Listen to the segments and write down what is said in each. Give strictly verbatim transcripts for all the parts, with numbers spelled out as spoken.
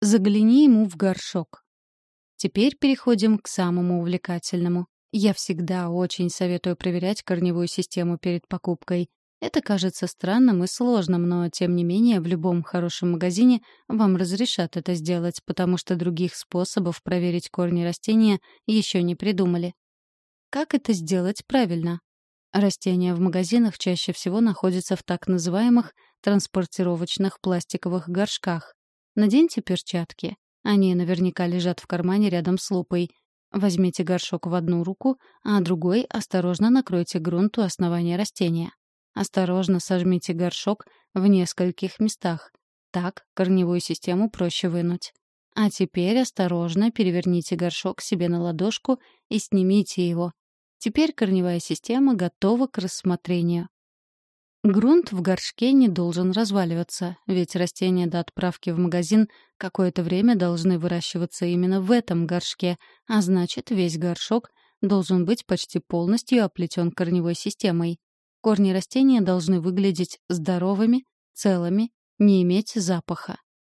Загляни ему в горшок. Теперь переходим к самому увлекательному. Я всегда очень советую проверять корневую систему перед покупкой. Это кажется странным и сложным, но, тем не менее, в любом хорошем магазине вам разрешат это сделать, потому что других способов проверить корни растения еще не придумали. Как это сделать правильно? Растения в магазинах чаще всего находятся в так называемых транспортировочных пластиковых горшках. Наденьте перчатки. Они наверняка лежат в кармане рядом с лупой. Возьмите горшок в одну руку, а другой осторожно накройте грунт у основания растения. Осторожно сожмите горшок в нескольких местах. Так корневую систему проще вынуть. А теперь осторожно переверните горшок себе на ладошку и снимите его. Теперь корневая система готова к рассмотрению. Грунт в горшке не должен разваливаться, ведь растения до отправки в магазин какое-то время должны выращиваться именно в этом горшке, а значит, весь горшок должен быть почти полностью оплетен корневой системой. Корни растения должны выглядеть здоровыми, целыми, не иметь запаха.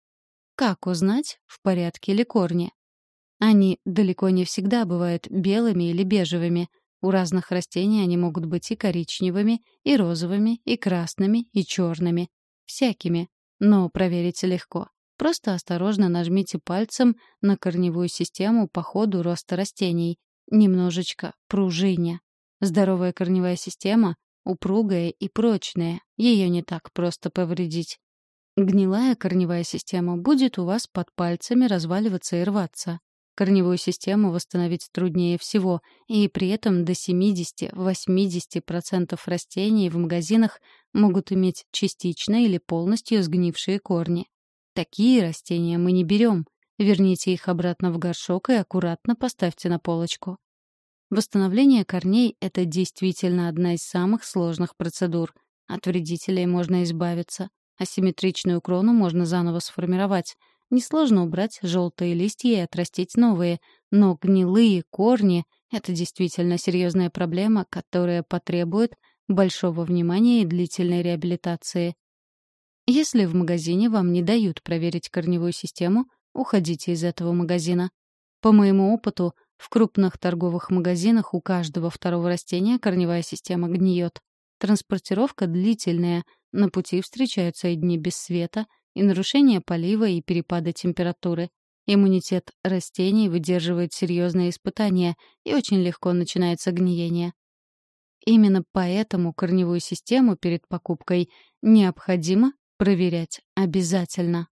Как узнать, в порядке ли корни? Они далеко не всегда бывают белыми или бежевыми. У разных растений они могут быть и коричневыми, и розовыми, и красными, и черными. Всякими. Но проверить легко. Просто осторожно нажмите пальцем на корневую систему по ходу роста растений. Немножечко пружиня. Здоровая корневая система — упругая и прочная. Ее не так просто повредить. Гнилая корневая система будет у вас под пальцами разваливаться и рваться. Корневую систему восстановить труднее всего, и при этом до семьдесят-восемьдесят процентов растений в магазинах могут иметь частично или полностью сгнившие корни. Такие растения мы не берем. Верните их обратно в горшок и аккуратно поставьте на полочку. Восстановление корней — это действительно одна из самых сложных процедур. От вредителей можно избавиться. Асимметричную крону можно заново сформировать. Несложно убрать желтые листья и отрастить новые, но гнилые корни — это действительно серьезная проблема, которая потребует большого внимания и длительной реабилитации. Если в магазине вам не дают проверить корневую систему, уходите из этого магазина. По моему опыту, в крупных торговых магазинах у каждого второго растения корневая система гниет. Транспортировка длительная, на пути встречаются и дни без света, и нарушение полива, и перепады температуры. Иммунитет растений выдерживает серьезные испытания, и очень легко начинается гниение. Именно поэтому корневую систему перед покупкой необходимо проверять обязательно.